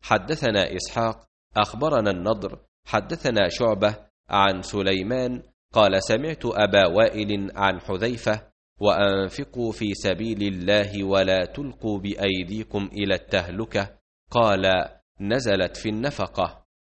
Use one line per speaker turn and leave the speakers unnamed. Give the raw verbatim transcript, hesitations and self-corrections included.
حدثنا إسحاق أخبرنا النضر حدثنا شعبة عن سليمان قال سمعت أبا وائل عن حذيفة: وأنفقوا في سبيل الله ولا تلقوا بأيديكم إلى التهلكة. قال: نزلت في النفقة.